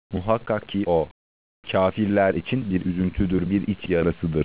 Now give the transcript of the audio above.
Muhakkak ki o, kâfirler için bir üzüntüdür, bir iç yarasıdır.